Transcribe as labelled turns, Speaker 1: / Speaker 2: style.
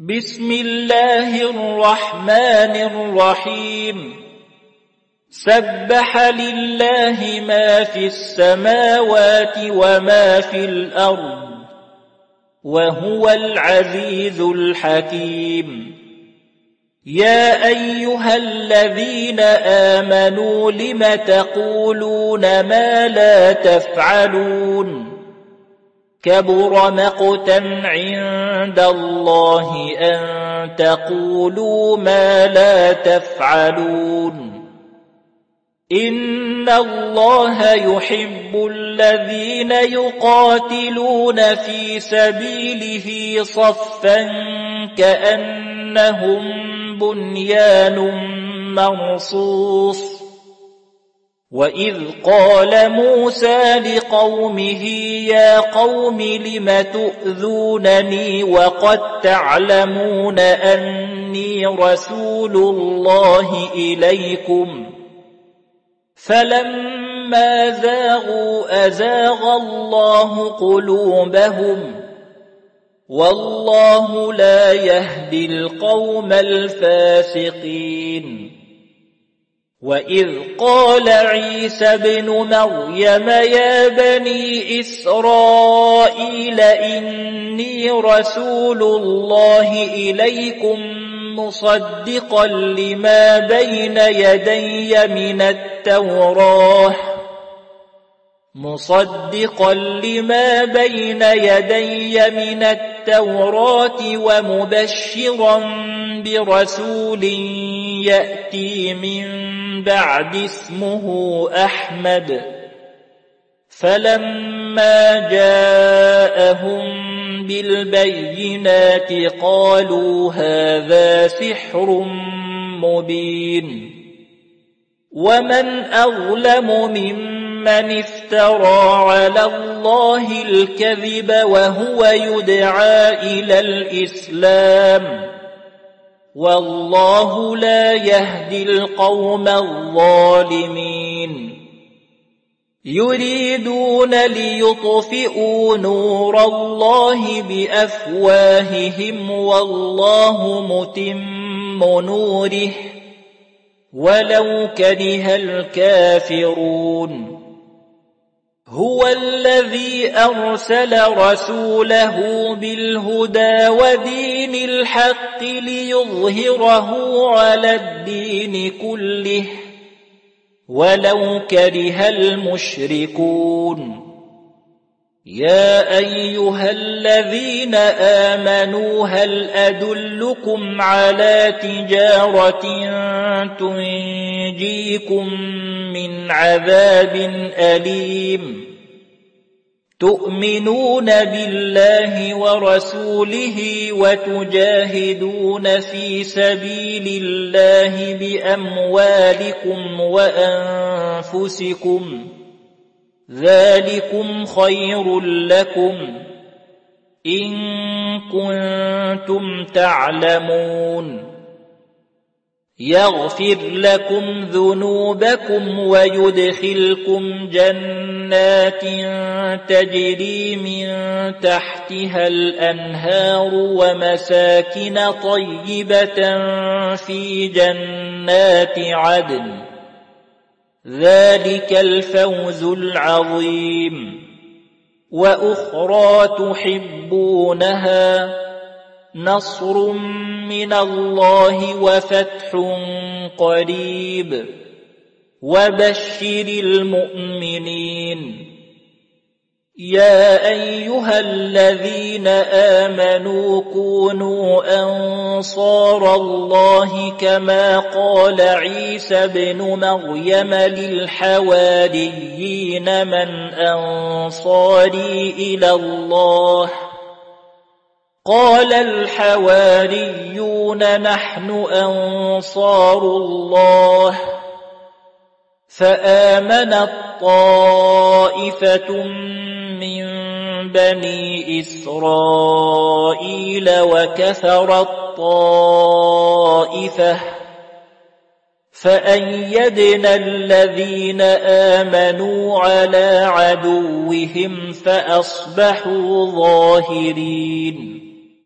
Speaker 1: بسم الله الرحمن الرحيم سبح لله ما في السماوات وما في الأرض وهو العزيز الحكيم يا أيها الذين آمنوا لم تقولون ما لا تفعلون كبر مقتا عند الله أن تقولوا ما لا تفعلون إن الله يحب الذين يقاتلون في سبيله صفا كأنهم بنيان مرصوص وإذ قال موسى لقومه يا قوم لم تؤذونني وقد تعلمون أني رسول الله إليكم فلما زاغوا أزاغ الله قلوبهم والله لا يهدي القوم الفاسقين وإذ قال عيسى ابن مريم يا بني إسرائيل إني رسول الله إليكم مصدقا لما بين يدي من التوراة ومبشرا برسول يأتي من بعد اسمه أحمد فلما جاءهم بالبينات قالوا هذا سحر مبين ومن أظلم ممن افترى على الله الكذب وهو يدعى إلى الإسلام والله لا يهدي القوم الظالمين يريدون ليطفئوا نور الله بأفواههم والله متم نوره ولو كره الكافرون هو الذي أرسل رسوله بالهدى ودين الحق ليظهره على الدين كله ولو كره المشركون يا أيها الذين آمنوا هل أدلكم على تجارة تنجيكم من عذاب أليم تؤمنون بالله ورسوله وتجاهدون في سبيل الله بأموالكم وأنفسكم ذلكم خير لكم إن كنتم تعلمون يغفر لكم ذنوبكم ويدخلكم جنات تجري من تحتها الأنهار ومساكن طيبة في جنات عدن ذلك الفوز العظيم وأخرى تحبونها نصر من الله وفتح قريب وبشر المؤمنين يا أيها الذين آمنوا كونوا أنصار الله كما قال عيسى ابن مريم للحواريين من أنصاري إلى الله قال الحواريون نحن أنصار الله فآمنت طائفة من بني إسرائيل وكفرت طائفة فأيدنا الذين آمنوا على عدوهم فأصبحوا ظاهرين